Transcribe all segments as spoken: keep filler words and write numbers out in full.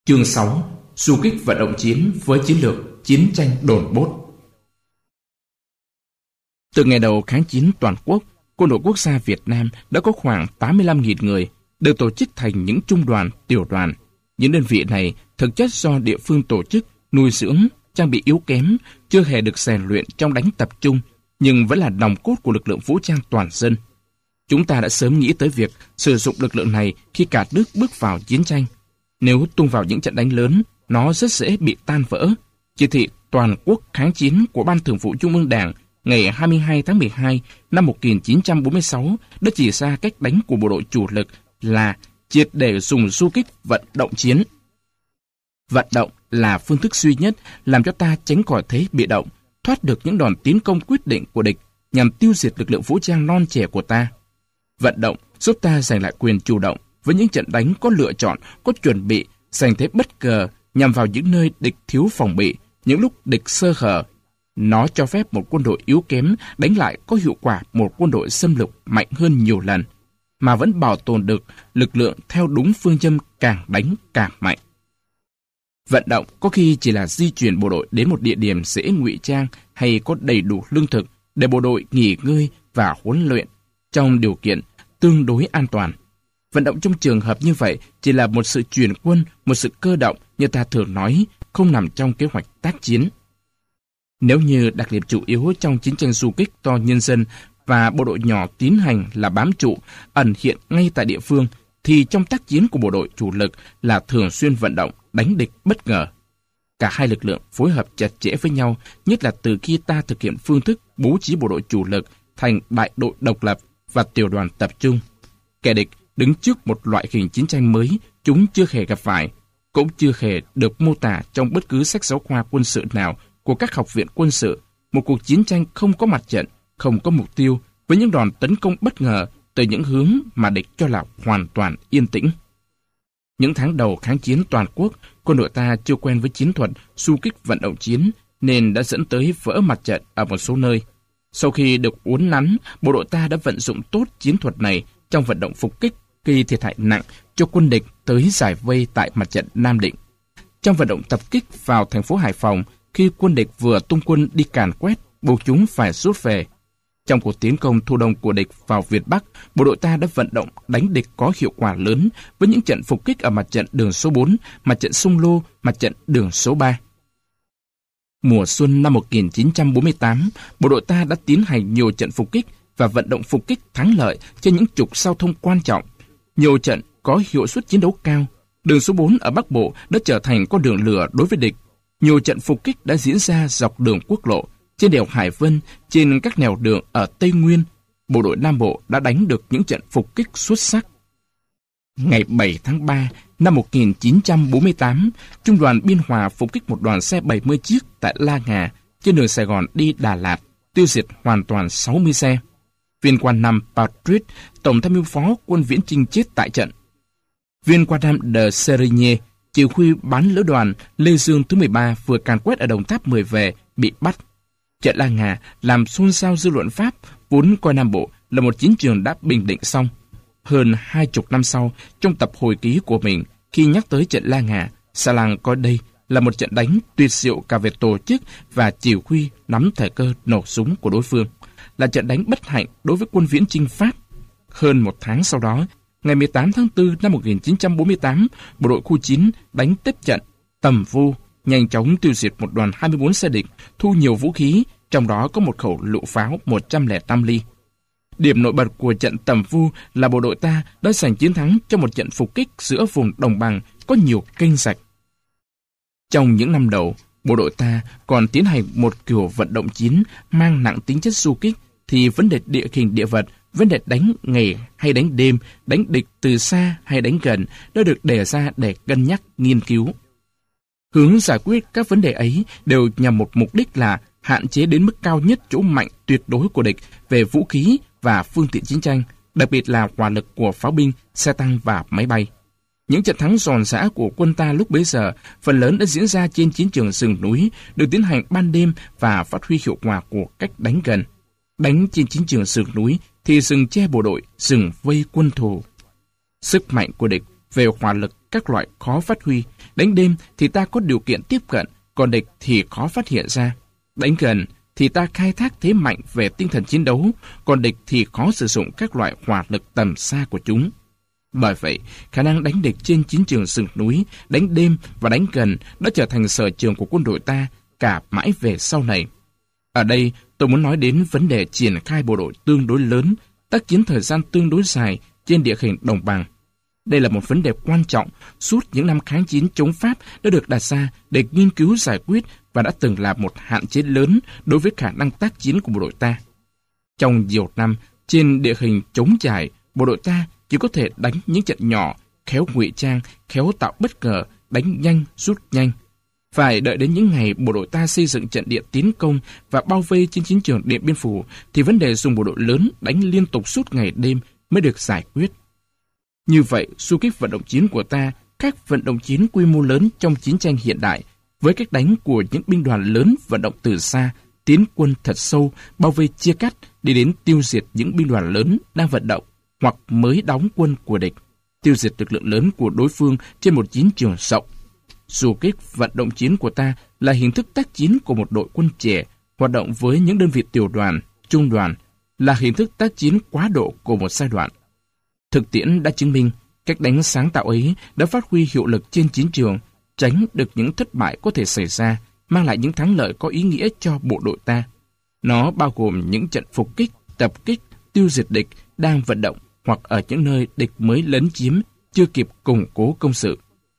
Chương sáu. Du kích vận động chiến với chiến lược chiến tranh đồn bốt. Từ ngày đầu kháng chiến toàn quốc, Quân đội Quốc gia Việt Nam đã có khoảng tám mươi lăm nghìn người, được tổ chức thành những trung đoàn, tiểu đoàn. Những đơn vị này thực chất do địa phương tổ chức, nuôi dưỡng, trang bị yếu kém, chưa hề được rèn luyện trong đánh tập trung, nhưng vẫn là nòng cốt của lực lượng vũ trang toàn dân. Chúng ta đã sớm nghĩ tới việc sử dụng lực lượng này khi cả nước bước vào chiến tranh. Nếu tung vào những trận đánh lớn, nó rất dễ bị tan vỡ. Chỉ thị toàn quốc kháng chiến của Ban Thường vụ Trung ương Đảng ngày hai mươi hai tháng mười hai năm một nghìn chín trăm bốn mươi sáu đã chỉ ra cách đánh của bộ đội chủ lực là triệt để dùng du kích vận động chiến. Vận động là phương thức duy nhất làm cho ta tránh khỏi thế bị động, thoát được những đòn tiến công quyết định của địch nhằm tiêu diệt lực lượng vũ trang non trẻ của ta. Vận động giúp ta giành lại quyền chủ động với những trận đánh có lựa chọn, có chuẩn bị, giành thế bất ngờ nhằm vào những nơi địch thiếu phòng bị, những lúc địch sơ hở. Nó cho phép một quân đội yếu kém đánh lại có hiệu quả một quân đội xâm lược mạnh hơn nhiều lần, mà vẫn bảo tồn được lực lượng theo đúng phương châm càng đánh càng mạnh. Vận động có khi chỉ là di chuyển bộ đội đến một địa điểm dễ ngụy trang hay có đầy đủ lương thực để bộ đội nghỉ ngơi và huấn luyện trong điều kiện tương đối an toàn. Vận động trong trường hợp như vậy chỉ là một sự chuyển quân, một sự cơ động như ta thường nói, không nằm trong kế hoạch tác chiến. Nếu như đặc điểm chủ yếu trong chiến tranh du kích do nhân dân và bộ đội nhỏ tiến hành là bám trụ, ẩn hiện ngay tại địa phương, thì trong tác chiến của bộ đội chủ lực là thường xuyên vận động, đánh địch bất ngờ. Cả hai lực lượng phối hợp chặt chẽ với nhau, nhất là từ khi ta thực hiện phương thức bố trí bộ đội chủ lực thành đại đội độc lập và tiểu đoàn tập trung. Kẻ địch đứng trước một loại hình chiến tranh mới chúng chưa hề gặp phải, cũng chưa hề được mô tả trong bất cứ sách giáo khoa quân sự nào của các học viện quân sự. Một cuộc chiến tranh không có mặt trận, không có mục tiêu, với những đòn tấn công bất ngờ từ những hướng mà địch cho là hoàn toàn yên tĩnh. Những tháng đầu kháng chiến toàn quốc, quân đội ta chưa quen với chiến thuật du kích vận động chiến nên đã dẫn tới vỡ mặt trận ở một số nơi. Sau khi được uốn nắn, bộ đội ta đã vận dụng tốt chiến thuật này trong vận động phục kích, gây thiệt hại nặng cho quân địch tới giải vây tại mặt trận Nam Định. Trong vận động tập kích vào thành phố Hải Phòng, khi quân địch vừa tung quân đi càn quét, buộc chúng phải rút về. Trong cuộc tiến công thu đông của địch vào Việt Bắc, bộ đội ta đã vận động đánh địch có hiệu quả lớn với những trận phục kích ở mặt trận đường số bốn, mặt trận Sông Lô, mặt trận đường số ba. Mùa xuân năm một nghìn chín trăm bốn mươi tám, bộ đội ta đã tiến hành nhiều trận phục kích và vận động phục kích thắng lợi trên những trục giao thông quan trọng. Nhiều trận có hiệu suất chiến đấu cao. Đường số bốn ở Bắc Bộ đã trở thành con đường lửa đối với địch. Nhiều trận phục kích đã diễn ra dọc đường quốc lộ, trên đèo Hải Vân, trên các nẻo đường ở Tây Nguyên. Bộ đội Nam Bộ đã đánh được những trận phục kích xuất sắc. Ngày bảy tháng ba năm một nghìn chín trăm bốn mươi tám, Trung đoàn Biên Hòa phục kích một đoàn xe bảy mươi chiếc tại La Ngà, trên đường Sài Gòn đi Đà Lạt, tiêu diệt hoàn toàn sáu mươi xe. Viên quan năm Patrick, tổng tham mưu phó quân Viễn Chinh chết tại trận. Viên quan năm de Serigny, chỉ huy bán lữ đoàn Lê Dương thứ mười ba vừa càn quét ở Đồng Tháp mười về, bị bắt. Trận La Ngà làm xôn xao dư luận Pháp, vốn coi Nam Bộ là một chiến trường đã bình định xong. Hơn hai chục năm sau, trong tập hồi ký của mình, khi nhắc tới trận La Ngà, Salan coi đây là một trận đánh tuyệt diệu cả về tổ chức và chỉ huy nắm thời cơ nổ súng của đối phương, là trận đánh bất hạnh đối với quân Viễn Chinh Pháp. Hơn một tháng sau đó, ngày mười tám tháng tư năm một nghìn chín trăm bốn mươi tám, bộ đội khu chín đánh tiếp trận Tầm Vu, nhanh chóng tiêu diệt một đoàn hai mươi bốn xe địch, thu nhiều vũ khí, trong đó có một khẩu lựu pháo một trăm lẻ năm ly. Điểm nổi bật của trận Tầm Vu là bộ đội ta đã giành chiến thắng trong một trận phục kích giữa vùng đồng bằng có nhiều kênh rạch. Trong những năm đầu, bộ đội ta còn tiến hành một kiểu vận động chiến mang nặng tính chất du kích, thì vấn đề địa hình địa vật, vấn đề đánh ngày hay đánh đêm, đánh địch từ xa hay đánh gần đã được đề ra để cân nhắc, nghiên cứu. Hướng giải quyết các vấn đề ấy đều nhằm một mục đích là hạn chế đến mức cao nhất chỗ mạnh tuyệt đối của địch về vũ khí và phương tiện chiến tranh, đặc biệt là hỏa lực của pháo binh, xe tăng và máy bay. Những trận thắng giòn giã của quân ta lúc bấy giờ phần lớn đã diễn ra trên chiến trường rừng núi, được tiến hành ban đêm và phát huy hiệu quả của cách đánh gần. Đánh trên chiến trường rừng núi thì rừng che bộ đội, rừng vây quân thù. Sức mạnh của địch về hỏa lực các loại khó phát huy. Đánh đêm thì ta có điều kiện tiếp cận, còn địch thì khó phát hiện ra. Đánh gần thì ta khai thác thế mạnh về tinh thần chiến đấu, còn địch thì khó sử dụng các loại hỏa lực tầm xa của chúng. Bởi vậy, khả năng đánh địch trên chiến trường rừng núi, đánh đêm và đánh gần đã trở thành sở trường của quân đội ta cả mãi về sau này. Ở đây, tôi muốn nói đến vấn đề triển khai bộ đội tương đối lớn, tác chiến thời gian tương đối dài trên địa hình đồng bằng. Đây là một vấn đề quan trọng suốt những năm kháng chiến chống Pháp đã được đặt ra để nghiên cứu giải quyết và đã từng là một hạn chế lớn đối với khả năng tác chiến của bộ đội ta. Trong nhiều năm, trên địa hình trống trải, bộ đội ta chỉ có thể đánh những trận nhỏ, khéo ngụy trang, khéo tạo bất ngờ, đánh nhanh, rút nhanh. Phải đợi đến những ngày bộ đội ta xây dựng trận địa tiến công và bao vây trên chiến trường Điện Biên Phủ thì vấn đề dùng bộ đội lớn đánh liên tục suốt ngày đêm mới được giải quyết. Như vậy, xu kích vận động chiến của ta, các vận động chiến quy mô lớn trong chiến tranh hiện đại, với cách đánh của những binh đoàn lớn vận động từ xa, tiến quân thật sâu, bao vây chia cắt, đi đến tiêu diệt những binh đoàn lớn đang vận động hoặc mới đóng quân của địch, tiêu diệt lực lượng lớn của đối phương trên một chiến trường rộng. Du kích vận động chiến của ta là hình thức tác chiến của một đội quân trẻ hoạt động với những đơn vị tiểu đoàn, trung đoàn, là hình thức tác chiến quá độ của một giai đoạn. Thực tiễn đã chứng minh cách đánh sáng tạo ấy đã phát huy hiệu lực trên chiến trường, tránh được những thất bại có thể xảy ra, mang lại những thắng lợi có ý nghĩa cho bộ đội ta. Nó bao gồm những trận phục kích, tập kích, tiêu diệt địch đang vận động hoặc ở những nơi địch mới lấn chiếm, chưa kịp củng cố công sự.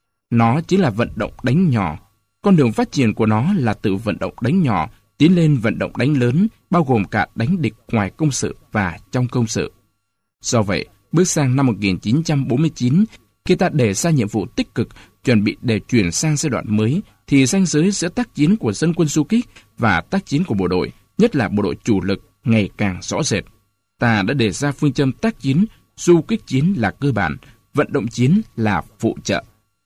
Nó chính là vận động đánh nhỏ. Con đường phát triển của nó là từ vận động đánh nhỏ tiến lên vận động đánh lớn, bao gồm cả đánh địch ngoài công sự và trong công sự. Do vậy, bước sang năm một nghìn chín trăm bốn mươi chín, khi ta đề ra nhiệm vụ tích cực, chuẩn bị để chuyển sang giai đoạn mới, thì ranh giới giữa tác chiến của dân quân du kích và tác chiến của bộ đội, nhất là bộ đội chủ lực, ngày càng rõ rệt. Ta đã đề ra phương châm tác chiến, du kích chiến là cơ bản, vận động chiến là phụ trợ.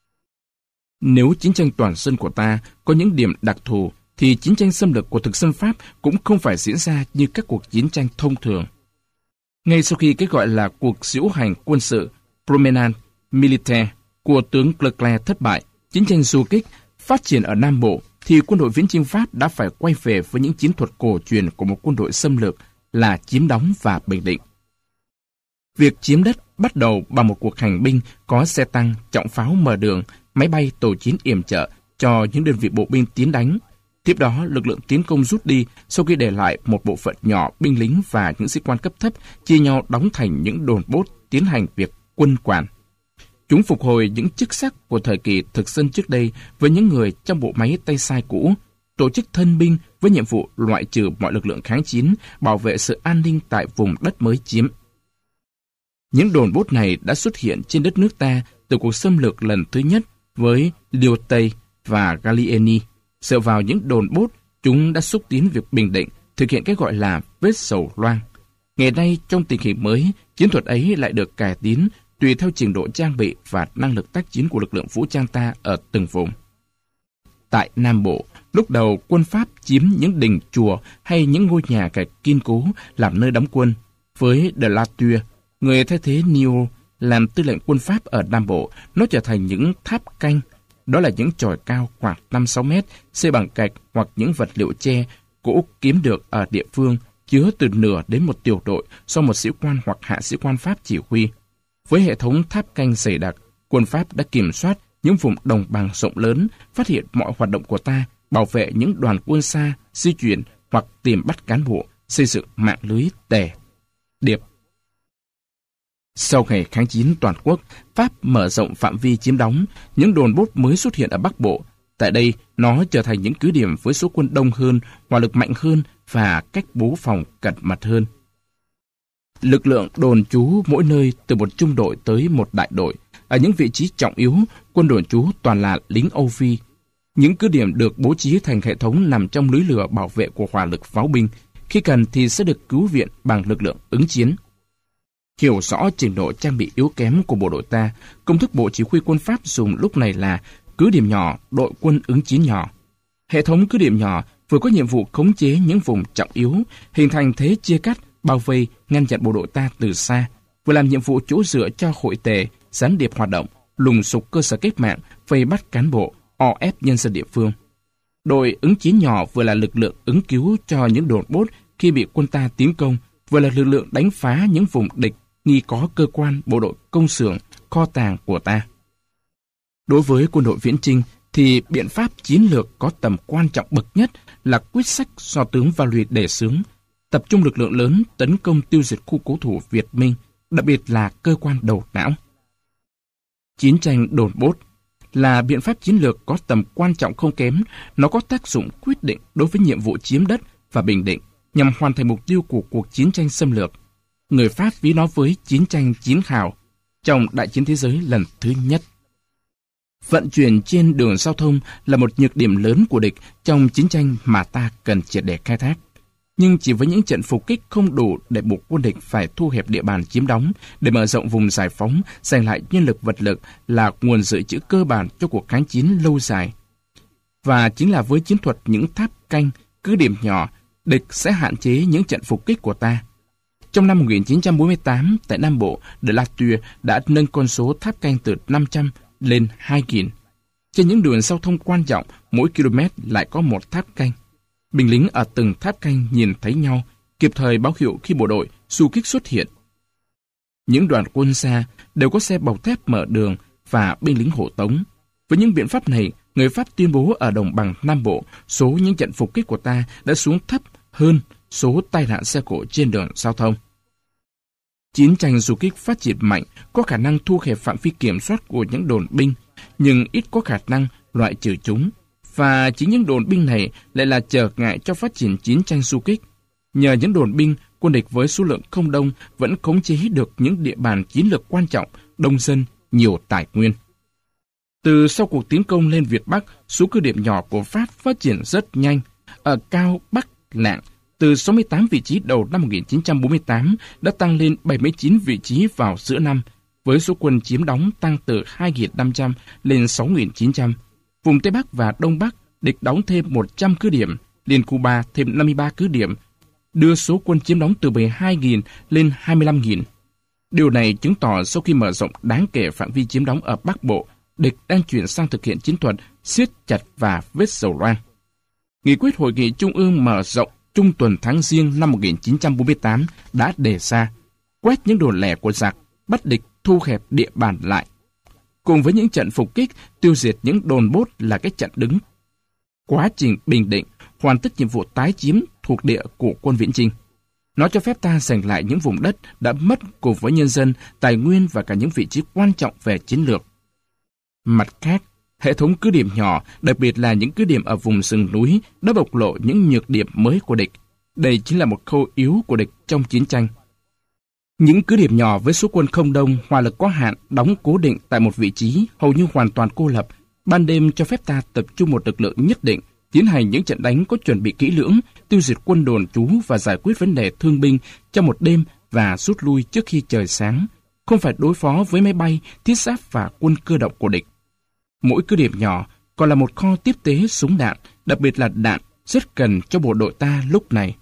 Nếu chiến tranh toàn dân của ta có những điểm đặc thù, thì chiến tranh xâm lược của thực dân Pháp cũng không phải diễn ra như các cuộc chiến tranh thông thường. Ngay sau khi cái gọi là cuộc diễu hành quân sự Promenade Militaire của tướng Leclerc thất bại, chiến tranh du kích phát triển ở Nam Bộ, thì quân đội viễn chinh Pháp đã phải quay về với những chiến thuật cổ truyền của một quân đội xâm lược là chiếm đóng và bình định. Việc chiếm đất bắt đầu bằng một cuộc hành binh có xe tăng, trọng pháo mở đường, máy bay tàu chiến yểm trợ cho những đơn vị bộ binh tiến đánh. Tiếp đó, lực lượng tiến công rút đi sau khi để lại một bộ phận nhỏ binh lính và những sĩ quan cấp thấp chia nhau đóng thành những đồn bốt tiến hành việc quân quản. Chúng phục hồi những chức sắc của thời kỳ thực dân trước đây với những người trong bộ máy tay sai cũ, tổ chức thân binh với nhiệm vụ loại trừ mọi lực lượng kháng chiến, bảo vệ sự an ninh tại vùng đất mới chiếm. Những đồn bốt này đã xuất hiện trên đất nước ta từ cuộc xâm lược lần thứ nhất với Liêu Tây và Gallieni. Dựa vào những đồn bốt, chúng đã xúc tiến việc bình định, thực hiện cái gọi là vết sầu loang. Ngày nay, trong tình hình mới, chiến thuật ấy lại được cải tiến tùy theo trình độ trang bị và năng lực tác chiến của lực lượng vũ trang ta ở từng vùng. Tại Nam Bộ, lúc đầu quân Pháp chiếm những đình chùa hay những ngôi nhà gạch kiên cố làm nơi đóng quân. Với De La Tour, người thay thế Niort làm tư lệnh quân Pháp ở Nam Bộ, nó trở thành những tháp canh. Đó là những chòi cao khoảng năm sáu mét, xây bằng gạch hoặc những vật liệu tre, gỗ kiếm được ở địa phương, chứa từ nửa đến một tiểu đội do một sĩ quan hoặc hạ sĩ quan Pháp chỉ huy. Với hệ thống tháp canh dày đặc, quân Pháp đã kiểm soát những vùng đồng bằng rộng lớn, phát hiện mọi hoạt động của ta, bảo vệ những đoàn quân xa, di chuyển hoặc tìm bắt cán bộ, xây dựng mạng lưới tề, điệp. Sau ngày kháng chiến toàn quốc, Pháp mở rộng phạm vi chiếm đóng, những đồn bốt mới xuất hiện ở Bắc Bộ. Tại đây, nó trở thành những cứ điểm với số quân đông hơn, hỏa lực mạnh hơn và cách bố phòng cẩn mật hơn. Lực lượng đồn trú mỗi nơi từ một trung đội tới một đại đội. Ở những vị trí trọng yếu, quân đồn trú toàn là lính Âu Phi. Những cứ điểm được bố trí thành hệ thống nằm trong lưới lửa bảo vệ của hỏa lực pháo binh. Khi cần thì sẽ được cứu viện bằng lực lượng ứng chiến. Hiểu rõ trình độ trang bị yếu kém của bộ đội ta, công thức bộ chỉ huy quân Pháp dùng lúc này là cứ điểm nhỏ, đội quân ứng chiến nhỏ. Hệ thống cứ điểm nhỏ vừa có nhiệm vụ khống chế những vùng trọng yếu, hình thành thế chia cắt, bao vây, ngăn chặn bộ đội ta từ xa, vừa làm nhiệm vụ chỗ dựa cho hội tề, gián điệp hoạt động, lùng sục cơ sở cách mạng, vây bắt cán bộ, o ép nhân dân địa phương. Đội ứng chiến nhỏ vừa là lực lượng ứng cứu cho những đồn bốt khi bị quân ta tiến công, vừa là lực lượng đánh phá những vùng địch nghi có cơ quan, bộ đội, công xưởng, kho tàng của ta. Đối với quân đội viễn chinh, thì biện pháp chiến lược có tầm quan trọng bậc nhất là quyết sách do tướng Valery đề xướng, tập trung lực lượng lớn tấn công tiêu diệt khu cố thủ Việt Minh, đặc biệt là cơ quan đầu não. Chiến tranh đồn bốt là biện pháp chiến lược có tầm quan trọng không kém, nó có tác dụng quyết định đối với nhiệm vụ chiếm đất và bình định nhằm hoàn thành mục tiêu của cuộc chiến tranh xâm lược. Người Pháp ví nó với chiến tranh chiến hào trong Đại chiến thế giới lần thứ nhất. Vận chuyển trên đường giao thông là một nhược điểm lớn của địch trong chiến tranh mà ta cần triệt để khai thác. Nhưng chỉ với những trận phục kích không đủ để buộc quân địch phải thu hẹp địa bàn chiếm đóng, để mở rộng vùng giải phóng, giành lại nhân lực vật lực là nguồn dự trữ cơ bản cho cuộc kháng chiến lâu dài. Và chính là với chiến thuật những tháp canh, cứ điểm nhỏ, địch sẽ hạn chế những trận phục kích của ta. Trong năm một nghìn chín trăm bốn mươi tám, tại Nam Bộ, de Latuyr đã nâng con số tháp canh từ năm trăm lên hai nghìn. Trên những đường giao thông quan trọng, mỗi km lại có một tháp canh. Binh lính ở từng tháp canh nhìn thấy nhau, kịp thời báo hiệu khi bộ đội du kích xuất hiện. Những đoàn quân xa đều có xe bọc thép mở đường và binh lính hộ tống. Với những biện pháp này, người Pháp tuyên bố ở đồng bằng Nam Bộ, số những trận phục kích của ta đã xuống thấp hơn số tai nạn xe cộ trên đường giao thông. Chiến tranh du kích phát triển mạnh, có khả năng thu hẹp phạm vi kiểm soát của những đồn binh, nhưng ít có khả năng loại trừ chúng. Và chính những đồn binh này lại là trở ngại cho phát triển chiến tranh du kích. Nhờ những đồn binh, quân địch với số lượng không đông vẫn khống chế được những địa bàn chiến lược quan trọng, đông dân, nhiều tài nguyên. Từ sau cuộc tiến công lên Việt Bắc, số cứ điểm nhỏ của Pháp phát triển rất nhanh. Ở Cao Bắc Lạng, từ sáu mươi tám vị trí đầu năm một nghìn chín trăm bốn mươi tám đã tăng lên bảy mươi chín vị trí vào giữa năm, với số quân chiếm đóng tăng từ hai nghìn năm trăm lên sáu nghìn chín trăm. Vùng Tây Bắc và Đông Bắc, địch đóng thêm một trăm cứ điểm, Liên Cuba thêm năm mươi ba cứ điểm, đưa số quân chiếm đóng từ mười hai nghìn lên hai mươi lăm nghìn. Điều này chứng tỏ sau khi mở rộng đáng kể phạm vi chiếm đóng ở Bắc Bộ, địch đang chuyển sang thực hiện chiến thuật siết chặt và vết dầu loang. Nghị quyết Hội nghị Trung ương mở rộng Trung tuần tháng Giêng năm một nghìn chín trăm bốn mươi tám đã đề ra quét những đồn lẻ của giặc, bắt địch thu hẹp địa bàn lại. Cùng với những trận phục kích, tiêu diệt những đồn bốt là cái trận đứng. Quá trình bình định, hoàn tất nhiệm vụ tái chiếm thuộc địa của quân viễn chinh. Nó cho phép ta giành lại những vùng đất đã mất cùng với nhân dân, tài nguyên và cả những vị trí quan trọng về chiến lược. Mặt khác, hệ thống cứ điểm nhỏ, đặc biệt là những cứ điểm ở vùng rừng núi, đã bộc lộ những nhược điểm mới của địch. Đây chính là một khâu yếu của địch trong chiến tranh. Những cứ điểm nhỏ với số quân không đông, hỏa lực có hạn, đóng cố định tại một vị trí, hầu như hoàn toàn cô lập, ban đêm cho phép ta tập trung một lực lượng nhất định, tiến hành những trận đánh có chuẩn bị kỹ lưỡng, tiêu diệt quân đồn trú và giải quyết vấn đề thương binh trong một đêm và rút lui trước khi trời sáng, không phải đối phó với máy bay, thiết giáp và quân cơ động của địch. Mỗi cứ điểm nhỏ còn là một kho tiếp tế súng đạn, đặc biệt là đạn rất cần cho bộ đội ta lúc này.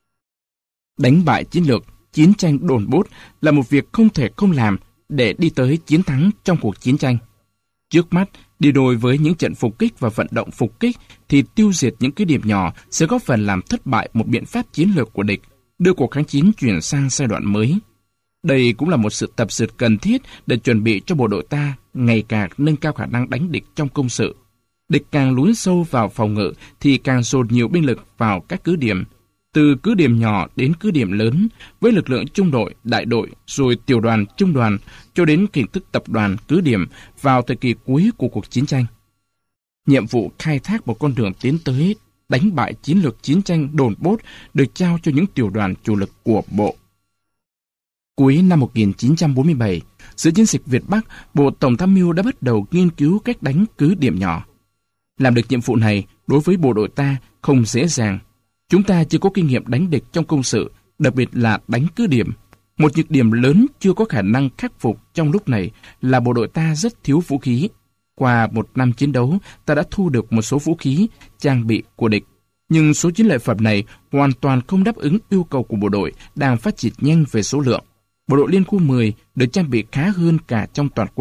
Đánh bại chiến lược, chiến tranh đồn bốt là một việc không thể không làm để đi tới chiến thắng trong cuộc chiến tranh. Trước mắt, đi đôi với những trận phục kích và vận động phục kích thì tiêu diệt những cứ điểm nhỏ sẽ góp phần làm thất bại một biện pháp chiến lược của địch, đưa cuộc kháng chiến chuyển sang giai đoạn mới. Đây cũng là một sự tập dượt cần thiết để chuẩn bị cho bộ đội ta ngày càng nâng cao khả năng đánh địch trong công sự. Địch càng lún sâu vào phòng ngự thì càng dồn nhiều binh lực vào các cứ điểm, từ cứ điểm nhỏ đến cứ điểm lớn, với lực lượng trung đội, đại đội, rồi tiểu đoàn, trung đoàn, cho đến hình thức tập đoàn, cứ điểm vào thời kỳ cuối của cuộc chiến tranh. Nhiệm vụ khai thác một con đường tiến tới đánh bại chiến lược chiến tranh đồn bốt được trao cho những tiểu đoàn chủ lực của bộ. Cuối năm một nghìn chín trăm bốn mươi bảy, giữa chiến dịch Việt Bắc, Bộ Tổng tham mưu đã bắt đầu nghiên cứu cách đánh cứ điểm nhỏ. Làm được nhiệm vụ này đối với bộ đội ta không dễ dàng. Chúng ta chưa có kinh nghiệm đánh địch trong công sự, đặc biệt là đánh cứ điểm. Một nhược điểm lớn chưa có khả năng khắc phục trong lúc này là bộ đội ta rất thiếu vũ khí. Qua một năm chiến đấu, ta đã thu được một số vũ khí, trang bị của địch. Nhưng số chiến lợi phẩm này hoàn toàn không đáp ứng yêu cầu của bộ đội đang phát triển nhanh về số lượng. Bộ đội Liên khu mười được trang bị khá hơn cả trong toàn quân,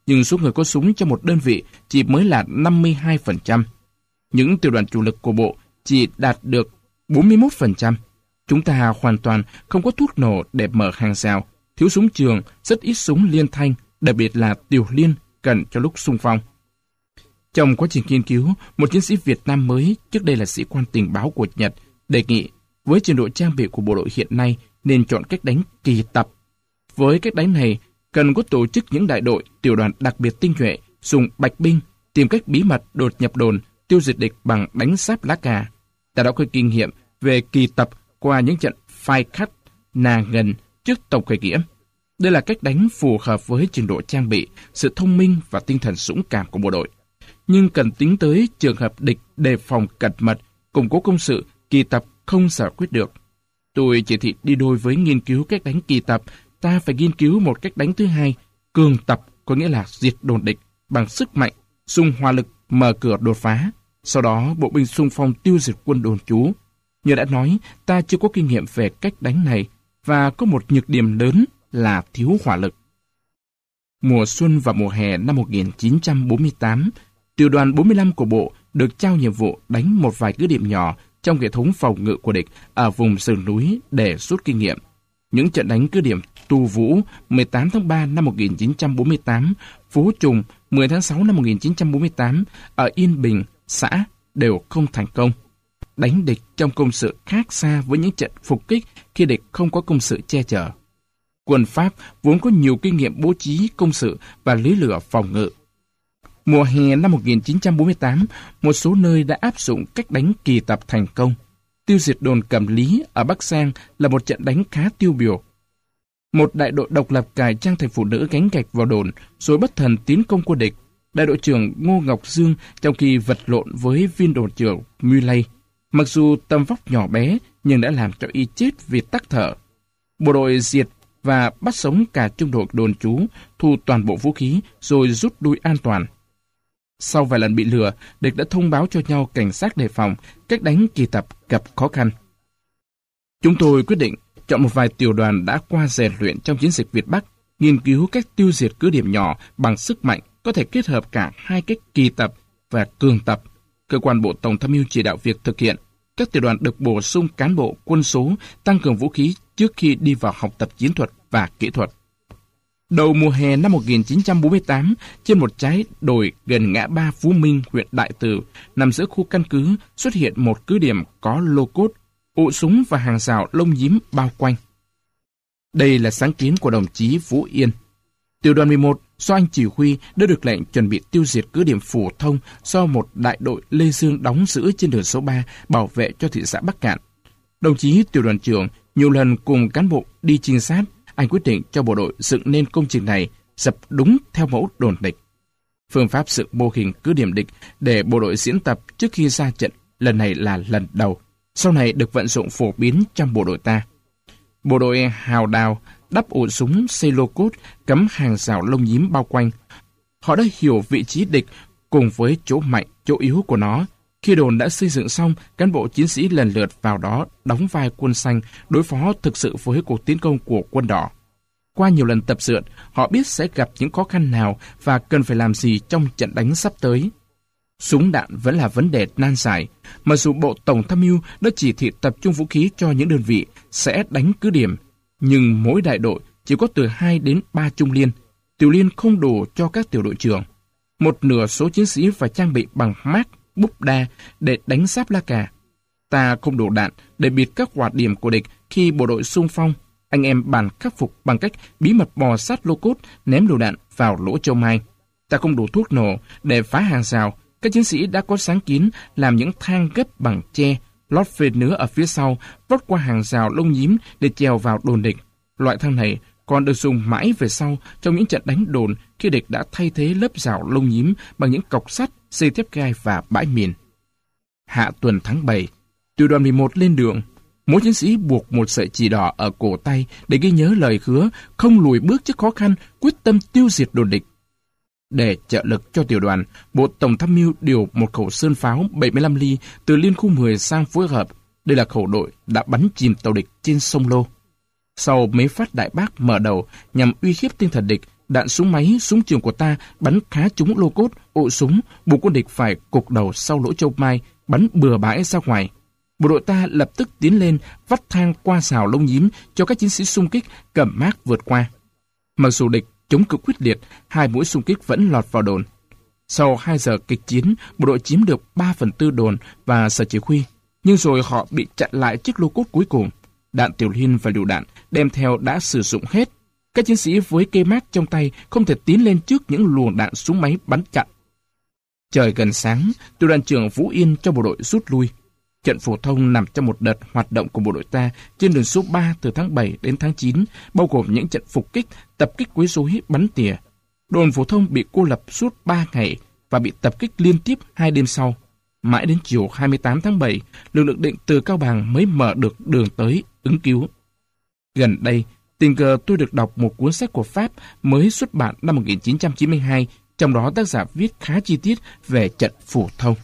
nhưng số người có súng trong một đơn vị chỉ mới là năm mươi hai phần trăm. Những tiểu đoàn chủ lực của bộ chỉ đạt được bốn mươi mốt phần trăm. Chúng ta hoàn toàn không có thuốc nổ để mở hàng rào, thiếu súng trường, rất ít súng liên thanh, đặc biệt là tiểu liên cần cho lúc xung phong. Trong quá trình nghiên cứu, một chiến sĩ Việt Nam mới, trước đây là sĩ quan tình báo của Nhật, đề nghị với trình độ trang bị của bộ đội hiện nay nên chọn cách đánh kỳ tập. Với cách đánh này, cần có tổ chức những đại đội, tiểu đoàn đặc biệt tinh nhuệ, dùng bạch binh, tìm cách bí mật đột nhập đồn, tiêu diệt địch bằng đánh sáp lá cà. Ta đã có kinh nghiệm về kỳ tập qua những trận phai khắt, nà ngần trước tổng khởi nghĩa. Đây là cách đánh phù hợp với trình độ trang bị, sự thông minh và tinh thần dũng cảm của bộ đội. Nhưng cần tính tới trường hợp địch đề phòng cẩn mật, củng cố công sự, kỳ tập không giải quyết được. Tôi chỉ thị đi đôi với nghiên cứu cách đánh kỳ tập, ta phải nghiên cứu một cách đánh thứ hai, cường tập, có nghĩa là diệt đồn địch bằng sức mạnh, dùng hỏa lực mở cửa đột phá. Sau đó bộ binh xung phong tiêu diệt quân đồn trú. Như đã nói, ta chưa có kinh nghiệm về cách đánh này và có một nhược điểm lớn là thiếu hỏa lực. Mùa xuân và mùa hè năm một nghìn chín trăm bốn mươi tám, tiểu đoàn bốn mươi lăm của bộ được trao nhiệm vụ đánh một vài cứ điểm nhỏ trong hệ thống phòng ngự của địch ở vùng sườn núi để rút kinh nghiệm. Những trận đánh cứ điểm Tu Vũ mười tám tháng ba năm một nghìn chín trăm bốn mươi tám, Phú Trùng mười tháng sáu năm một nghìn chín trăm bốn mươi tám, ở Yên Bình, xã đều không thành công. Đánh địch trong công sự khác xa với những trận phục kích khi địch không có công sự che chở. Quân Pháp vốn có nhiều kinh nghiệm bố trí công sự và lưới lửa phòng ngự. Mùa hè năm một nghìn chín trăm bốn mươi tám, một số nơi đã áp dụng cách đánh kỳ tập thành công. Tiêu diệt đồn Cẩm Lý ở Bắc Giang là một trận đánh khá tiêu biểu. Một đại đội độc lập cải trang thành phụ nữ gánh gạch vào đồn, rồi bất thần tiến công quân địch. Đại đội trưởng Ngô Ngọc Dương trong khi vật lộn với viên đồn trưởng Muley, mặc dù tầm vóc nhỏ bé nhưng đã làm cho y chết vì tắc thở. Bộ đội diệt và bắt sống cả trung đội đồn trú, thu toàn bộ vũ khí rồi rút lui an toàn. Sau vài lần bị lừa, địch đã thông báo cho nhau cảnh giác đề phòng, cách đánh kỳ tập gặp khó khăn. Chúng tôi quyết định chọn một vài tiểu đoàn đã qua rèn luyện trong chiến dịch Việt Bắc, nghiên cứu cách tiêu diệt cứ điểm nhỏ bằng sức mạnh, có thể kết hợp cả hai cách kỳ tập và cường tập. Cơ quan Bộ Tổng tham mưu chỉ đạo việc thực hiện. Các tiểu đoàn được bổ sung cán bộ, quân số, tăng cường vũ khí trước khi đi vào học tập chiến thuật và kỹ thuật. Đầu mùa hè năm một nghìn chín trăm bốn mươi tám, trên một trái đồi gần ngã ba Phú Minh, huyện Đại Từ, nằm giữa khu căn cứ, xuất hiện một cứ điểm có lô cốt, ụ súng và hàng rào lông nhím bao quanh. Đây là sáng kiến của đồng chí Vũ Yên. Tiểu đoàn mười một do anh chỉ huy đã được lệnh chuẩn bị tiêu diệt cứ điểm Phổ Thông do một đại đội Lê Dương đóng giữ trên đường số ba bảo vệ cho thị xã Bắc Cạn. Đồng chí tiểu đoàn trưởng nhiều lần cùng cán bộ đi trinh sát, anh quyết định cho bộ đội dựng nên công trình này dập đúng theo mẫu đồn địch. Phương pháp dựng mô hình cứ điểm địch để bộ đội diễn tập trước khi ra trận lần này là lần đầu, sau này được vận dụng phổ biến trong bộ đội ta. Bộ đội hào đào đắp ổ súng, xây lô cốt, cắm hàng rào lông nhím bao quanh. Họ đã hiểu vị trí địch cùng với chỗ mạnh, chỗ yếu của nó. Khi đồn đã xây dựng xong, cán bộ chiến sĩ lần lượt vào đó đóng vai quân xanh, đối phó thực sự với cuộc tiến công của quân đỏ. Qua nhiều lần tập luyện, họ biết sẽ gặp những khó khăn nào và cần phải làm gì trong trận đánh sắp tới. Súng đạn vẫn là vấn đề nan giải, mặc dù Bộ Tổng tham mưu đã chỉ thị tập trung vũ khí cho những đơn vị sẽ đánh cứ điểm, nhưng mỗi đại đội chỉ có từ hai đến ba trung liên, tiểu liên không đủ cho các tiểu đội trưởng. Một nửa số chiến sĩ phải trang bị bằng mác, búp đa để đánh sáp la cà. Ta không đủ đạn để bịt các hoạt điểm của địch khi bộ đội xung phong. Anh em bàn khắc phục bằng cách bí mật bò sát lô cốt, ném lựu đạn vào lỗ châu mai. Ta không đủ thuốc nổ để phá hàng rào. Các chiến sĩ đã có sáng kiến làm những thang gấp bằng tre, lót phên nứa ở phía sau, vót qua hàng rào lông nhím để trèo vào đồn địch. Loại thang này còn được dùng mãi về sau trong những trận đánh đồn khi địch đã thay thế lớp rào lông nhím bằng những cọc sắt, dây thép gai và bãi mìn. Hạ tuần tháng bảy, tiểu đoàn mười một lên đường. Mỗi chiến sĩ buộc một sợi chỉ đỏ ở cổ tay để ghi nhớ lời hứa không lùi bước trước khó khăn, quyết tâm tiêu diệt đồn địch. Để trợ lực cho tiểu đoàn, Bộ Tổng tham mưu điều một khẩu sơn pháo bảy mươi lăm ly từ liên khu mười sang phối hợp. Đây là khẩu đội đã bắn chìm tàu địch trên sông Lô. Sau mấy phát đại bác mở đầu nhằm uy hiếp tinh thần địch đạn súng máy, súng trường của ta bắn khá trúng lô cốt, ụ súng, buộc quân địch phải cục đầu sau lỗ châu mai, bắn bừa bãi ra ngoài. Bộ đội ta lập tức tiến lên, vắt thang qua xào lông nhím cho các chiến sĩ xung kích cầm mác vượt qua. Mặc dù địch chống cự quyết liệt, hai mũi xung kích vẫn lọt vào đồn. Sau hai giờ kịch chiến, bộ đội chiếm được ba phần tư đồn và sở chỉ huy, nhưng rồi họ bị chặn lại chiếc lô cốt cuối cùng. Đạn tiểu liên và lựu đạn đem theo đã sử dụng hết. Các chiến sĩ với cây mác trong tay không thể tiến lên trước những luồng đạn súng máy bắn chặn. Trời gần sáng, tiểu đoàn trưởng Vũ Yên cho bộ đội rút lui. Trận phổ thông nằm trong một đợt hoạt động của bộ đội ta trên đường số ba từ tháng bảy đến tháng chín, bao gồm những trận phục kích, tập kích quấy rối, bắn tỉa. Đồn phổ thông bị cô lập suốt ba ngày và bị tập kích liên tiếp hai đêm sau. Mãi đến chiều hai mươi tám tháng bảy, lực lượng định từ Cao Bằng mới mở được đường tới ứng cứu. Gần đây, tình cờ tôi được đọc một cuốn sách của Pháp mới xuất bản năm một nghìn chín trăm chín mươi hai, trong đó tác giả viết khá chi tiết về trận phổ thông.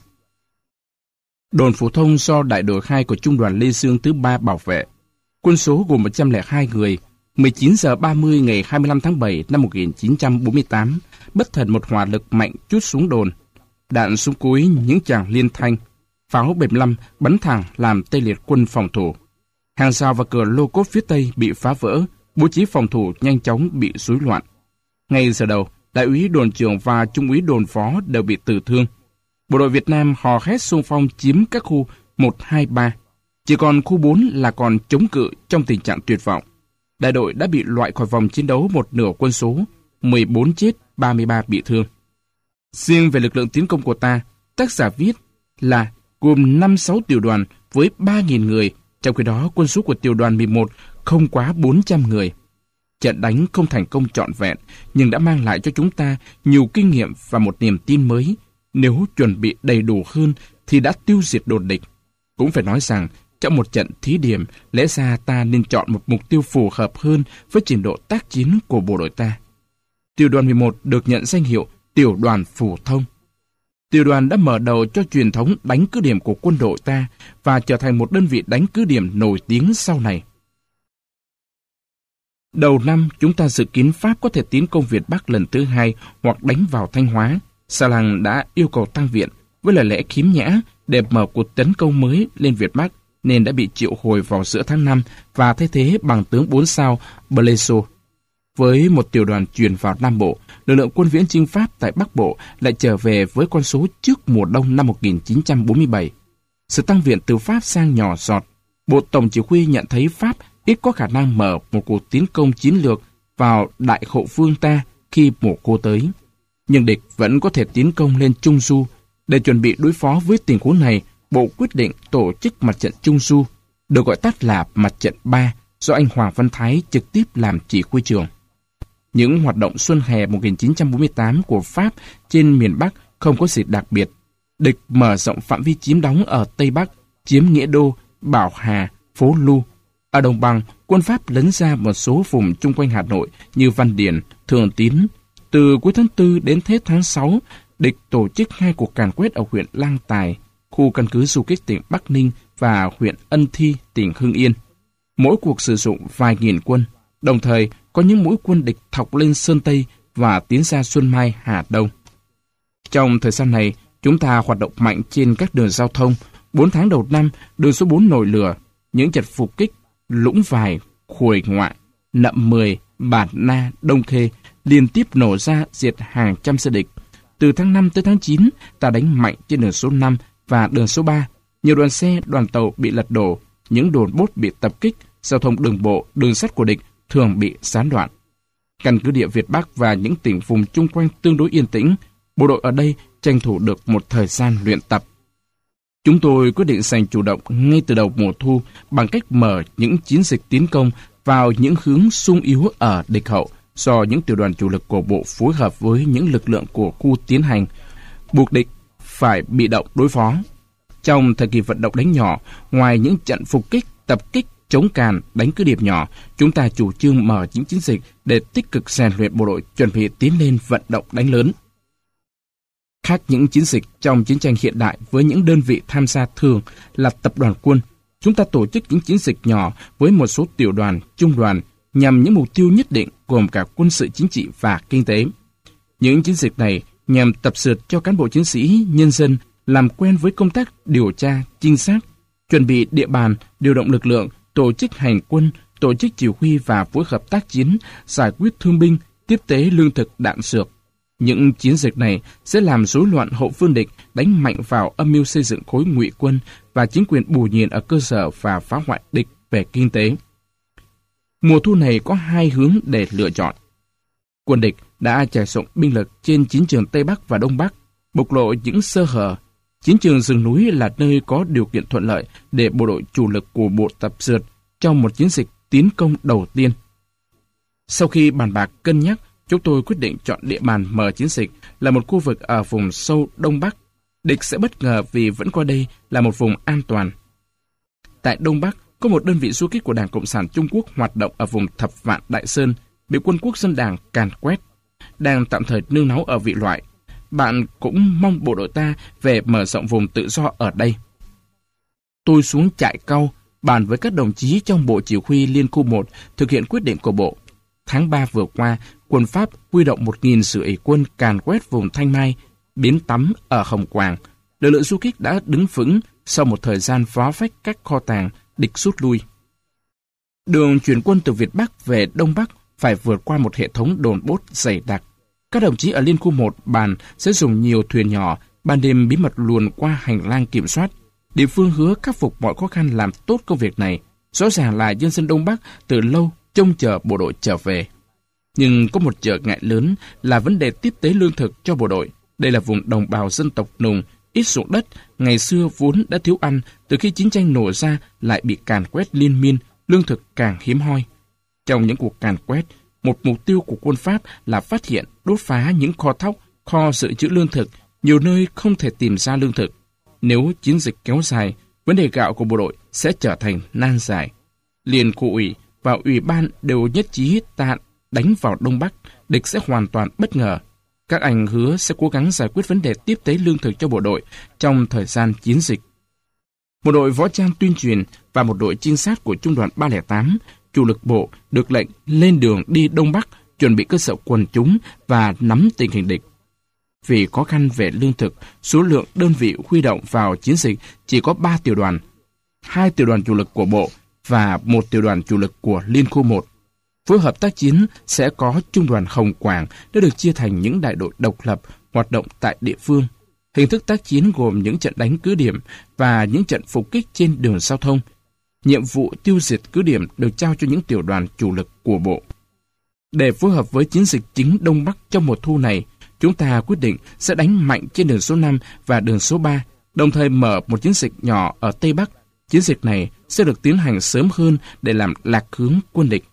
Đồn phổ thông do đại đội hai của Trung đoàn Lê Dương thứ ba bảo vệ. Quân số gồm một trăm lẻ hai người. mười chín giờ ba mươi ngày hai mươi lăm tháng bảy năm một nghìn chín trăm bốn mươi tám, bất thần một hỏa lực mạnh trút xuống đồn. Đạn súng cối những tràng liên thanh, pháo bảy mươi lăm bắn thẳng làm tê liệt quân phòng thủ. Hàng rào và cửa lô cốt phía tây bị phá vỡ, bố trí phòng thủ nhanh chóng bị rối loạn. Ngay giờ đầu, đại úy đồn trưởng và trung úy đồn phó đều bị tử thương. Bộ đội Việt Nam hò hét xung phong chiếm các khu một, hai, ba. Chỉ còn khu bốn là còn chống cự trong tình trạng tuyệt vọng. Đại đội đã bị loại khỏi vòng chiến đấu một nửa quân số, mười bốn chết, ba mươi ba bị thương. Riêng về lực lượng tiến công của ta, tác giả viết là gồm năm sáu tiểu đoàn với ba nghìn người, trong khi đó quân số của tiểu đoàn mười một không quá bốn trăm người. Trận đánh không thành công trọn vẹn, nhưng đã mang lại cho chúng ta nhiều kinh nghiệm và một niềm tin mới. Nếu chuẩn bị đầy đủ hơn thì đã tiêu diệt đồn địch. Cũng phải nói rằng, trong một trận thí điểm, lẽ ra ta nên chọn một mục tiêu phù hợp hơn với trình độ tác chiến của bộ đội ta. Tiểu đoàn mười một được nhận danh hiệu Tiểu đoàn phổ thông. Tiểu đoàn đã mở đầu cho truyền thống đánh cứ điểm của quân đội ta và trở thành một đơn vị đánh cứ điểm nổi tiếng sau này. Đầu năm, chúng ta dự kiến Pháp có thể tiến công Việt Bắc lần thứ hai hoặc đánh vào Thanh Hóa. Salang đã yêu cầu tăng viện với lời lẽ khiếm nhã để mở cuộc tấn công mới lên Việt Bắc, nên đã bị triệu hồi vào giữa tháng năm và thay thế bằng tướng bốn sao Blesso. Với một tiểu đoàn chuyển vào Nam Bộ, lực lượng quân viễn chinh Pháp tại Bắc Bộ lại trở về với con số trước mùa đông năm một nghìn chín trăm bốn mươi bảy. Sự tăng viện từ Pháp sang nhỏ giọt, Bộ Tổng chỉ huy nhận thấy Pháp ít có khả năng mở một cuộc tiến công chiến lược vào Đại Hậu Phương ta khi mùa khô tới. Nhưng địch vẫn có thể tiến công lên Trung Du. Để chuẩn bị đối phó với tình huống này, Bộ quyết định tổ chức mặt trận Trung Du, được gọi tắt là mặt trận ba, do anh Hoàng Văn Thái trực tiếp làm chỉ huy trưởng. Những hoạt động xuân hè một nghìn chín trăm bốn mươi tám của Pháp trên miền Bắc không có gì đặc biệt. Địch mở rộng phạm vi chiếm đóng ở Tây Bắc, chiếm Nghĩa Đô, Bảo Hà, Phố Lu. Ở đồng bằng, quân Pháp lấn ra một số vùng chung quanh Hà Nội như Văn Điển, Thường Tín. Từ cuối tháng tư đến hết tháng sáu, địch tổ chức hai cuộc càn quét ở huyện Lang Tài, khu căn cứ du kích tỉnh Bắc Ninh và huyện Ân Thi, tỉnh Hưng Yên. Mỗi cuộc sử dụng vài nghìn quân, đồng thời có những mũi quân địch thọc lên Sơn Tây và tiến ra Xuân Mai, Hà Đông. Trong thời gian này, chúng ta hoạt động mạnh trên các đường giao thông. Bốn tháng đầu năm, đường số bốn nổi lửa, những trận phục kích Lũng Vài, Khuồi Ngoại, Nậm Mười, Bản Na, Đông Khê liên tiếp nổ ra diệt hàng trăm xe địch. Từ tháng năm tới tháng chín, ta đánh mạnh trên đường số năm và đường số ba. Nhiều đoàn xe, đoàn tàu bị lật đổ, những đồn bốt bị tập kích, giao thông đường bộ, đường sắt của địch thường bị gián đoạn. Căn cứ địa Việt Bắc và những tỉnh vùng chung quanh tương đối yên tĩnh, bộ đội ở đây tranh thủ được một thời gian luyện tập. Chúng tôi quyết định giành chủ động ngay từ đầu mùa thu bằng cách mở những chiến dịch tiến công vào những hướng sung yếu ở địch hậu do những tiểu đoàn chủ lực của bộ phối hợp với những lực lượng của khu tiến hành, buộc địch phải bị động đối phó. Trong thời kỳ vận động đánh nhỏ, ngoài những trận phục kích, tập kích, chống càn, đánh cứ điểm nhỏ, chúng ta chủ trương mở những chiến dịch để tích cực rèn luyện bộ đội chuẩn bị tiến lên vận động đánh lớn. Khác những chiến dịch trong chiến tranh hiện đại với những đơn vị tham gia thường là tập đoàn quân, chúng ta tổ chức những chiến dịch nhỏ với một số tiểu đoàn, trung đoàn nhằm những mục tiêu nhất định gồm cả quân sự chính trị và kinh tế. Những chiến dịch này nhằm tập dượt cho cán bộ chiến sĩ, nhân dân làm quen với công tác điều tra, trinh sát, chuẩn bị địa bàn, điều động lực lượng, tổ chức hành quân, tổ chức chỉ huy và phối hợp tác chiến, giải quyết thương binh, tiếp tế lương thực, đạn dược. Những chiến dịch này sẽ làm rối loạn hậu phương địch, đánh mạnh vào âm mưu xây dựng khối ngụy quân và chính quyền bù nhìn ở cơ sở và phá hoại địch về kinh tế. Mùa thu này có hai hướng để lựa chọn. Quân địch đã trải rộng binh lực trên chiến trường Tây Bắc và Đông Bắc, bộc lộ những sơ hở. Chiến trường rừng núi là nơi có điều kiện thuận lợi để bộ đội chủ lực của bộ tập dượt trong một chiến dịch tiến công đầu tiên. Sau khi bàn bạc cân nhắc, chúng tôi quyết định chọn địa bàn mở chiến dịch là một khu vực ở vùng sâu Đông Bắc. Địch sẽ bất ngờ vì vẫn coi đây là một vùng an toàn. Tại Đông Bắc, có một đơn vị du kích của Đảng Cộng sản Trung Quốc hoạt động ở vùng Thập Vạn Đại Sơn, bị quân Quốc dân Đảng càn quét, đang tạm thời nương náu ở Vị Loại. Bạn cũng mong bộ đội ta về mở rộng vùng tự do ở đây. Tôi xuống trại Cau, bàn với các đồng chí trong Bộ Chỉ huy Liên khu một thực hiện quyết định của Bộ. Tháng ba vừa qua, quân Pháp huy động một nghìn sử ỷ quân càn quét vùng Thanh Mai, Bến Tắm ở Hồng Quảng. Lực lượng du kích đã đứng vững sau một thời gian phá phách các kho tàng, địch rút lui. Đường chuyển quân từ Việt Bắc về Đông Bắc phải vượt qua một hệ thống đồn bốt dày đặc. Các đồng chí ở Liên khu một bàn sẽ dùng nhiều thuyền nhỏ, ban đêm bí mật luồn qua hành lang kiểm soát. Địa phương hứa khắc phục mọi khó khăn làm tốt công việc này. Rõ ràng là nhân dân Đông Bắc từ lâu trông chờ bộ đội trở về. Nhưng có một trở ngại lớn là vấn đề tiếp tế lương thực cho bộ đội. Đây là vùng đồng bào dân tộc Nùng, ít ruộng đất, ngày xưa vốn đã thiếu ăn, từ khi chiến tranh nổ ra lại bị càn quét liên miên, lương thực càng hiếm hoi. Trong những cuộc càn quét, một mục tiêu của quân Pháp là phát hiện, đốt phá những kho thóc, kho dự trữ lương thực, nhiều nơi không thể tìm ra lương thực. Nếu chiến dịch kéo dài, vấn đề gạo của bộ đội sẽ trở thành nan giải. Liền khu ủy và ủy ban đều nhất trí ta đánh vào Đông Bắc, địch sẽ hoàn toàn bất ngờ. Các anh hứa sẽ cố gắng giải quyết vấn đề tiếp tế lương thực cho bộ đội trong thời gian chiến dịch. Một đội võ trang tuyên truyền và một đội trinh sát của Trung đoàn ba không tám, chủ lực bộ, được lệnh lên đường đi Đông Bắc, chuẩn bị cơ sở quần chúng và nắm tình hình địch. Vì khó khăn về lương thực, số lượng đơn vị huy động vào chiến dịch chỉ có ba tiểu đoàn, hai tiểu đoàn chủ lực của bộ và một tiểu đoàn chủ lực của Liên khu một. Phối hợp tác chiến sẽ có Trung đoàn Hồng Quảng đã được chia thành những đại đội độc lập hoạt động tại địa phương. Hình thức tác chiến gồm những trận đánh cứ điểm và những trận phục kích trên đường giao thông. Nhiệm vụ tiêu diệt cứ điểm được trao cho những tiểu đoàn chủ lực của bộ. Để phối hợp với chiến dịch chính Đông Bắc trong mùa thu này, chúng ta quyết định sẽ đánh mạnh trên đường số năm và đường số ba, đồng thời mở một chiến dịch nhỏ ở Tây Bắc. Chiến dịch này sẽ được tiến hành sớm hơn để làm lạc hướng quân địch.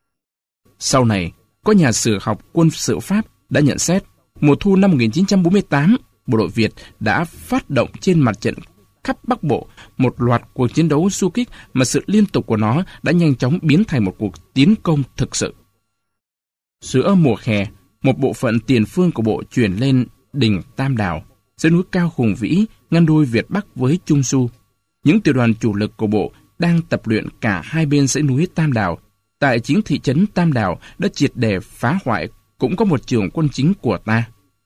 Sau này, có nhà sử học quân sự Pháp đã nhận xét, mùa thu năm một nghìn chín trăm bốn mươi tám, bộ đội Việt đã phát động trên mặt trận khắp Bắc Bộ một loạt cuộc chiến đấu du kích mà sự liên tục của nó đã nhanh chóng biến thành một cuộc tiến công thực sự. Giữa mùa hè, một bộ phận tiền phương của bộ chuyển lên đỉnh Tam Đảo, dãy núi cao hùng vĩ ngăn đôi Việt Bắc với Trung Du. Những tiểu đoàn chủ lực của bộ đang tập luyện cả hai bên dãy núi Tam Đảo. Tại chính thị trấn Tam Đảo đã triệt để phá hoại cũng có một trường quân chính của ta.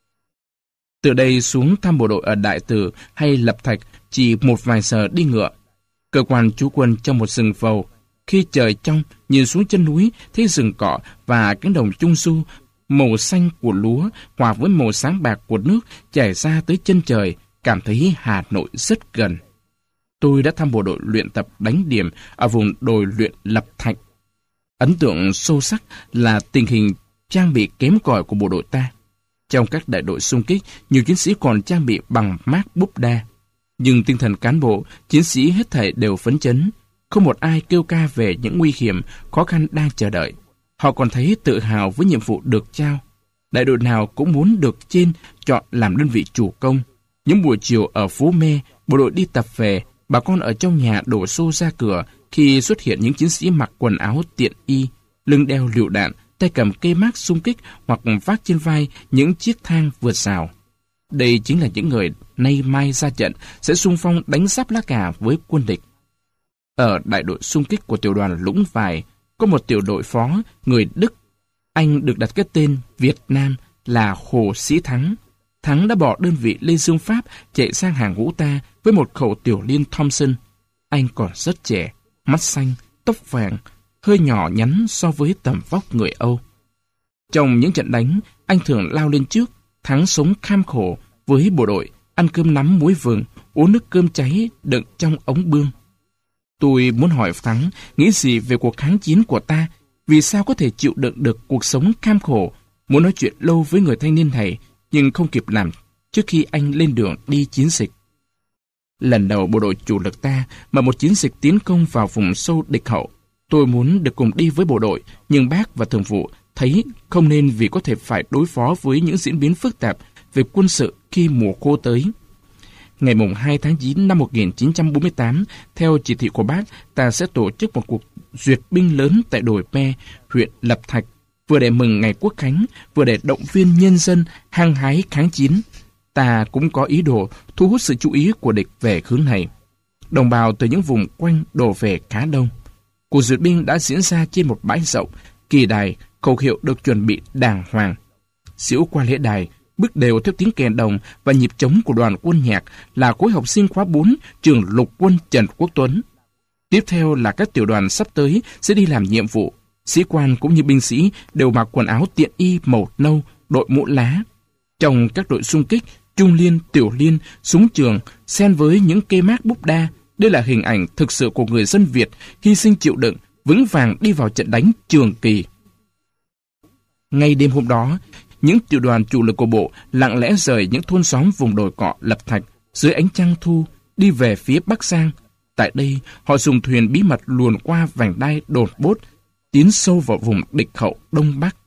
Từ đây xuống thăm bộ đội ở Đại Từ hay Lập Thạch chỉ một vài giờ đi ngựa. Cơ quan trú quân trong một rừng vầu, khi trời trong nhìn xuống chân núi thấy rừng cọ và cánh đồng Trung Du, màu xanh của lúa hòa với màu sáng bạc của nước chảy ra tới chân trời, cảm thấy Hà Nội rất gần. Tôi đã thăm bộ đội luyện tập đánh điểm ở vùng đồi luyện Lập Thạch. Ấn tượng sâu sắc là tình hình trang bị kém cỏi của bộ đội ta. Trong các đại đội xung kích, nhiều chiến sĩ còn trang bị bằng mác búp đa. Nhưng tinh thần cán bộ, chiến sĩ hết thảy đều phấn chấn. Không một ai kêu ca về những nguy hiểm, khó khăn đang chờ đợi. Họ còn thấy tự hào với nhiệm vụ được trao. Đại đội nào cũng muốn được trên chọn làm đơn vị chủ công. Những buổi chiều ở phố Mê, bộ đội đi tập về, bà con ở trong nhà đổ xô ra cửa khi xuất hiện những chiến sĩ mặc quần áo tiện y, lưng đeo lựu đạn, tay cầm cây mác xung kích hoặc vác trên vai những chiếc thang vượt rào. Đây chính là những người nay mai ra trận sẽ xung phong đánh giáp lá cà với quân địch. Ở đại đội xung kích của tiểu đoàn Lũng Vài có một tiểu đội phó người Đức. Anh được đặt cái tên Việt Nam là Hồ Sĩ Thắng. Thắng đã bỏ đơn vị Lê Dương Pháp chạy sang hàng ngũ ta với một khẩu tiểu liên Thompson. Anh còn rất trẻ, mắt xanh, tóc vàng, hơi nhỏ nhắn so với tầm vóc người Âu. Trong những trận đánh, anh thường lao lên trước. Thắng sống kham khổ với bộ đội, ăn cơm nắm muối vừng, uống nước cơm cháy đựng trong ống bương. Tôi muốn hỏi Thắng nghĩ gì về cuộc kháng chiến của ta, vì sao có thể chịu đựng được cuộc sống kham khổ, muốn nói chuyện lâu với người thanh niên này, nhưng không kịp làm trước khi anh lên đường đi chiến dịch. Lần đầu bộ đội chủ lực ta mà một chiến dịch tiến công vào vùng sâu địch hậu, tôi muốn được cùng đi với bộ đội, nhưng bác và thường vụ thấy không nên vì có thể phải đối phó với những diễn biến phức tạp về quân sự khi mùa khô tới. Ngày hai tháng chín năm một nghìn chín trăm bốn mươi tám, theo chỉ thị của bác, ta sẽ tổ chức một cuộc duyệt binh lớn tại đồi Me, huyện Lập Thạch, vừa để mừng ngày Quốc khánh, vừa để động viên nhân dân hăng hái kháng chiến. Ta cũng có ý đồ thu hút sự chú ý của địch về hướng này. Đồng bào từ những vùng quanh đổ về khá đông. Cuộc duyệt binh đã diễn ra trên một bãi rộng, kỳ đài, khẩu hiệu được chuẩn bị đàng hoàng. Diễu qua lễ đài, bước đều theo tiếng kèn đồng và nhịp trống của đoàn quân nhạc là khối học sinh khóa bốn trường lục quân Trần Quốc Tuấn. Tiếp theo là các tiểu đoàn sắp tới sẽ đi làm nhiệm vụ. Sĩ quan cũng như binh sĩ đều mặc quần áo tiện y màu nâu, đội mũ lá. Trong các đội xung kích, trung liên, tiểu liên, súng trường, xen với những cây mác búp đa, đây là hình ảnh thực sự của người dân Việt hy sinh chịu đựng, vững vàng đi vào trận đánh Trường Kỳ. Ngay đêm hôm đó, những tiểu đoàn chủ lực của bộ lặng lẽ rời những thôn xóm vùng đồi cọ Lập Thạch dưới ánh trăng thu đi về phía Bắc Giang. Tại đây, họ dùng thuyền bí mật luồn qua vành đai đồn bốt, tiến sâu vào vùng địch hậu Đông Bắc.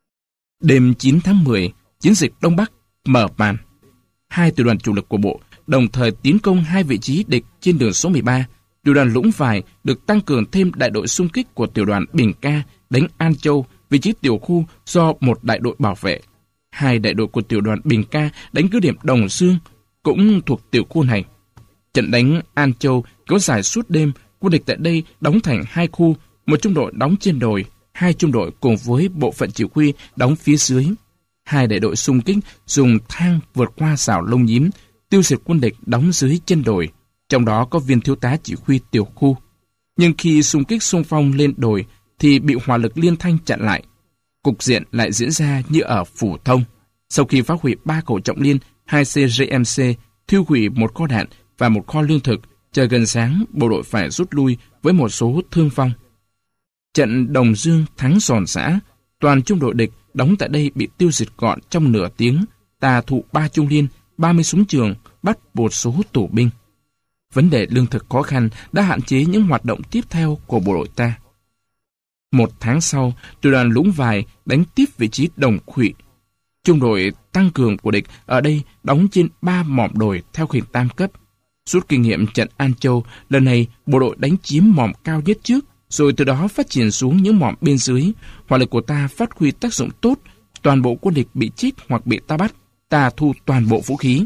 Đêm chín tháng mười, chiến dịch Đông Bắc mở màn. Hai tiểu đoàn chủ lực của bộ đồng thời tiến công hai vị trí địch trên đường số mười ba. Tiểu đoàn Lũng Vài được tăng cường thêm đại đội xung kích của tiểu đoàn Bình Ca đánh An Châu, vị trí tiểu khu do một đại đội bảo vệ. Hai đại đội của tiểu đoàn Bình Ca đánh cứ điểm Đồng Dương, cũng thuộc tiểu khu này. Trận đánh An Châu kéo dài suốt đêm, quân địch tại đây đóng thành hai khu, một trung đội đóng trên đồi, hai trung đội cùng với bộ phận chỉ huy đóng phía dưới. Hai đại đội xung kích dùng thang vượt qua rào lông nhím, tiêu diệt quân địch đóng dưới chân đồi, trong đó có viên thiếu tá chỉ huy tiểu khu. Nhưng khi xung kích xung phong lên đồi thì bị hỏa lực liên thanh chặn lại. Cục diện lại diễn ra như ở Phủ Thông. Sau khi phá hủy ba khẩu trọng liên, hai xê giê em xê, thiêu hủy một kho đạn và một kho lương thực, trời gần sáng, bộ đội phải rút lui với một số thương vong. Trận Đồng Dương thắng giòn giã, toàn trung đội địch đóng tại đây bị tiêu diệt gọn trong nửa tiếng. Ta thụ ba trung liên, ba mươi súng trường, bắt một số tù binh. Vấn đề lương thực khó khăn đã hạn chế những hoạt động tiếp theo của bộ đội ta. Một tháng sau, tiểu đoàn Lũng Vài đánh tiếp vị trí Đồng Khụy. Trung đội tăng cường của địch ở đây đóng trên ba mỏm đồi theo hình tam cấp. Rút kinh nghiệm trận An Châu, lần này bộ đội đánh chiếm mỏm cao nhất trước, rồi từ đó phát triển xuống những mỏm bên dưới. Hỏa lực của ta phát huy tác dụng tốt, toàn bộ quân địch bị chết hoặc bị ta bắt, ta thu toàn bộ vũ khí.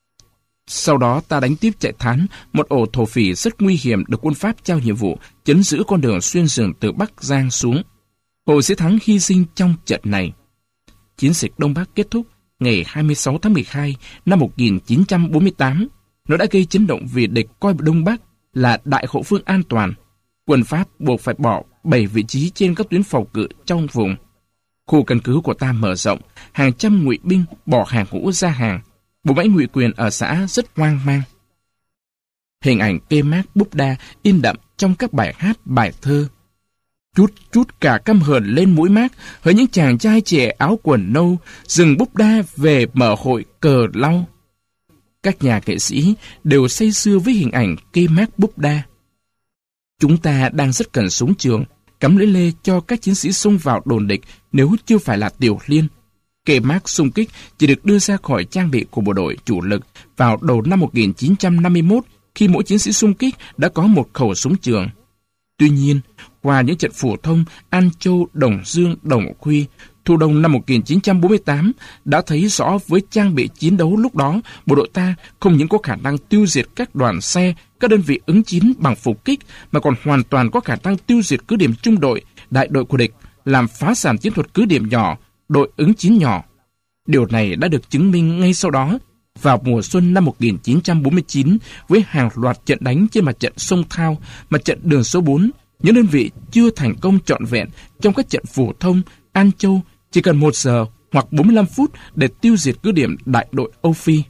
Sau đó ta đánh tiếp chạy Thán, một ổ thổ phỉ rất nguy hiểm được quân Pháp trao nhiệm vụ chấn giữ con đường xuyên rừng từ Bắc Giang xuống. Hồ Sĩ Thắng hy sinh trong trận này. Chiến dịch Đông Bắc kết thúc ngày hai mươi sáu tháng mười hai năm một nghìn chín trăm bốn mươi tám. Nó đã gây chấn động vì địch coi Đông Bắc là đại hậu phương an toàn. Quân Pháp buộc phải bỏ bảy vị trí trên các tuyến phòng cự trong vùng. Khu căn cứ của ta mở rộng, hàng trăm ngụy binh bỏ hàng ngũ ra hàng. Bộ máy ngụy quyền ở xã rất hoang mang. Hình ảnh cây mác búp đa in đậm trong các bài hát, bài thơ. Chút chút cả căm hờn lên mũi mác, hỡi những chàng trai trẻ áo quần nâu, dừng búp đa về mở hội cờ lau. Các nhà nghệ sĩ đều say sưa với hình ảnh cây mác búp đa. Chúng ta đang rất cần súng trường, cắm lưỡi lê cho các chiến sĩ xông vào đồn địch nếu chưa phải là tiểu liên. Cây mác xung kích chỉ được đưa ra khỏi trang bị của bộ đội chủ lực vào đầu năm một nghìn chín trăm năm mươi mốt, khi mỗi chiến sĩ xung kích đã có một khẩu súng trường. Tuy nhiên, qua những trận phổ thông An Châu, Đồng Dương, Đồng Khuy, thu đông năm một nghìn chín trăm bốn mươi tám đã thấy rõ với trang bị chiến đấu lúc đó, bộ đội ta không những có khả năng tiêu diệt các đoàn xe, các đơn vị ứng chiến bằng phục kích, mà còn hoàn toàn có khả năng tiêu diệt cứ điểm trung đội, đại đội của địch làm phá sản chiến thuật cứ điểm nhỏ, đội ứng chiến nhỏ. Điều này đã được chứng minh ngay sau đó, vào mùa xuân năm một nghìn chín trăm bốn mươi chín, với hàng loạt trận đánh trên mặt trận sông Thao, mặt trận đường số bốn, những đơn vị chưa thành công trọn vẹn trong các trận Phổ Thông, An Châu chỉ cần một giờ hoặc bốn mươi lăm phút để tiêu diệt cứ điểm đại đội Âu Phi.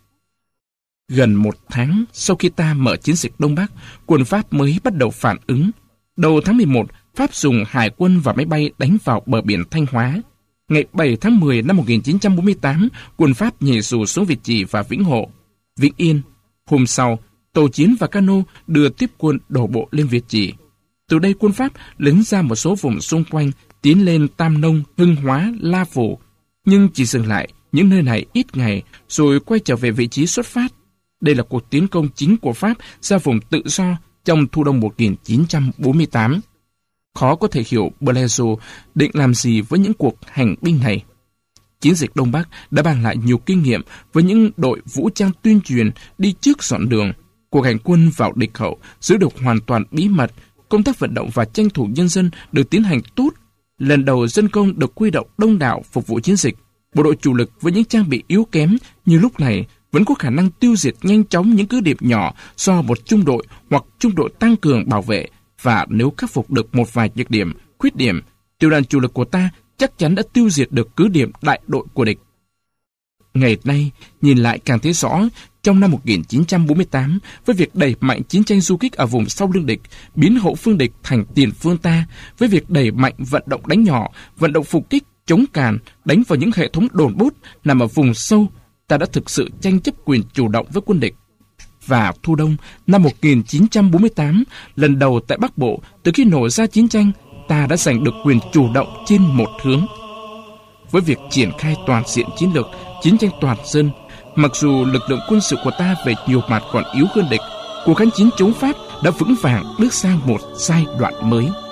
Gần một tháng sau khi ta mở chiến dịch Đông Bắc, quân Pháp mới bắt đầu phản ứng. Đầu tháng mười một, Pháp dùng hải quân và máy bay đánh vào bờ biển Thanh Hóa. Ngày bảy tháng mười năm một nghìn chín trăm bốn mươi tám, quân Pháp nhảy dù xuống Việt Trì và Vĩnh Hộ, Vĩnh Yên. Hôm sau, tàu chiến và cano đưa tiếp quân đổ bộ lên Việt Trì. Từ đây quân Pháp lính ra một số vùng xung quanh, tiến lên Tam Nông, Hưng Hóa, La Phủ, nhưng chỉ dừng lại những nơi này ít ngày rồi quay trở về vị trí xuất phát. Đây là cuộc tiến công chính của Pháp ra vùng tự do trong thu đông một nghìn chín trăm bốn mươi tám. Khó có thể hiểu Blazo định làm gì với những cuộc hành binh này. Chiến dịch Đông Bắc đã mang lại nhiều kinh nghiệm với những đội vũ trang tuyên truyền đi trước dọn đường. Cuộc hành quân vào địch hậu giữ được hoàn toàn bí mật, công tác vận động và tranh thủ nhân dân được tiến hành tốt. Lần đầu dân công được huy động đông đảo phục vụ chiến dịch. Bộ đội chủ lực với những trang bị yếu kém như lúc này vẫn có khả năng tiêu diệt nhanh chóng những cứ điểm nhỏ do một trung đội hoặc trung đội tăng cường bảo vệ, và nếu khắc phục được một vài nhược điểm, khuyết điểm, tiểu đoàn chủ lực của ta chắc chắn đã tiêu diệt được cứ điểm đại đội của địch. Ngày nay, nhìn lại càng thấy rõ, trong năm một nghìn chín trăm bốn mươi tám, với việc đẩy mạnh chiến tranh du kích ở vùng sau lưng địch, biến hậu phương địch thành tiền phương ta, với việc đẩy mạnh vận động đánh nhỏ, vận động phục kích, chống càn, đánh vào những hệ thống đồn bốt nằm ở vùng sâu, ta đã thực sự tranh chấp quyền chủ động với quân địch. Và thu đông năm một nghìn chín trăm bốn mươi tám, lần đầu tại Bắc Bộ, từ khi nổ ra chiến tranh, ta đã giành được quyền chủ động trên một hướng. Với việc triển khai toàn diện chiến lược, chiến tranh toàn dân, mặc dù lực lượng quân sự của ta về nhiều mặt còn yếu hơn địch, cuộc kháng chiến chống Pháp đã vững vàng bước sang một giai đoạn mới.